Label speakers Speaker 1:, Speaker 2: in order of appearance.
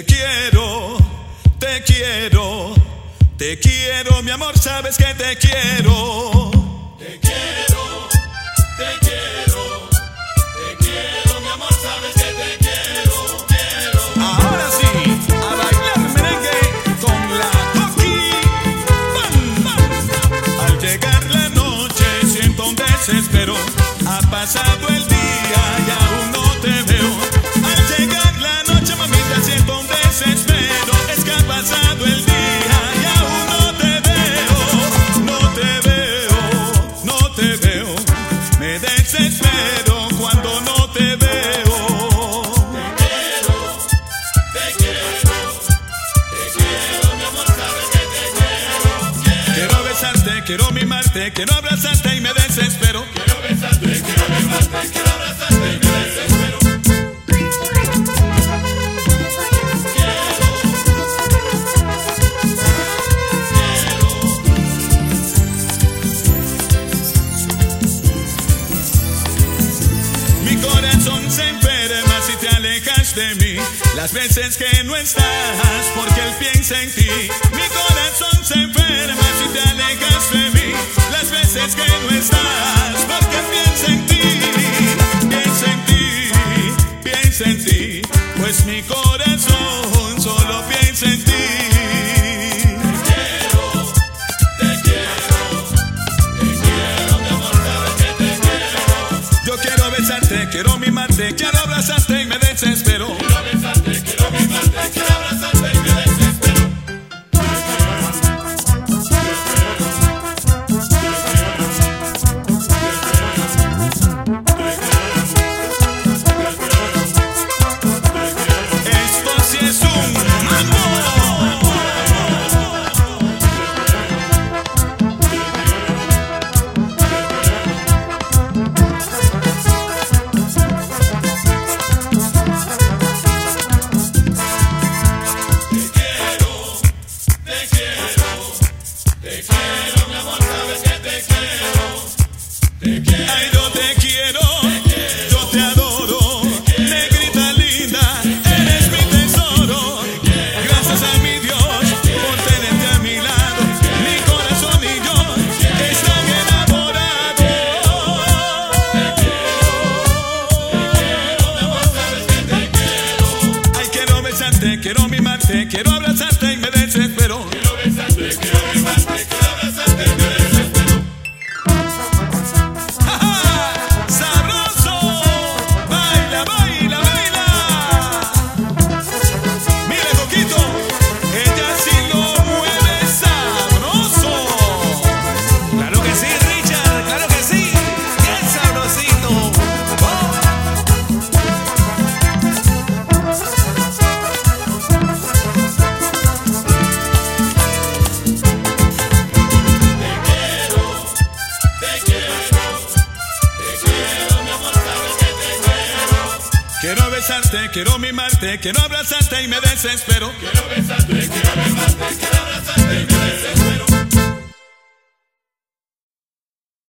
Speaker 1: Te quiero, te quiero, te quiero, mi amor, sabes que te quiero.
Speaker 2: Te quiero, te quiero, te quiero, mi amor, sabes que te quiero, quiero.
Speaker 1: Ahora sí, a bailar merengue con la Toki Band. Al llegar la noche siento un desespero. Ha pasado el día y aún no te veo. Al llegar la noche, mamita, siento un desespero. Es que ha pasado el día y aún no te veo. No te veo, no te veo. Me desespero cuando no te veo.
Speaker 2: Te quiero, te quiero, te quiero, mi amor, sabes que te quiero, quiero.
Speaker 1: Quiero besarte, quiero mimarte, quiero abrazarte y me desespero.
Speaker 2: Quiero besarte, quiero mimarte, quiero abrazarte y me desespero.
Speaker 1: Mi corazón se enferma si te alejas de mí. Las veces que no estás, porque él piensa en ti. Mi corazón se enferma si te alejas de mí. Las veces que no estás, porque él piensa en ti. Piensa en ti, piensa en ti. Pues mi corazón solo piensa en ti. Quiero mimarte, quiero abrazarte y me desespero.
Speaker 2: Quiero besarte, quiero mimarte, quiero abrazarte y me desespero.
Speaker 1: Esto sí es un mambo. Ay, yo te quiero, yo te adoro, negrita linda, eres mi tesoro. Gracias a mi Dios por tenerte a mi lado. Mi corazón y yo están enamorados. Ay, quiero besarte, quiero mimarte, quiero abrazarte y me desespero.
Speaker 2: Quiero besarte, quiero mimarte, quiero abrazarte y me desespero.
Speaker 1: Quiero besarte, quiero mimarte, quiero abrazarte y me desespero.
Speaker 2: Quiero besarte, quiero mimarte, quiero abrazarte y me desespero.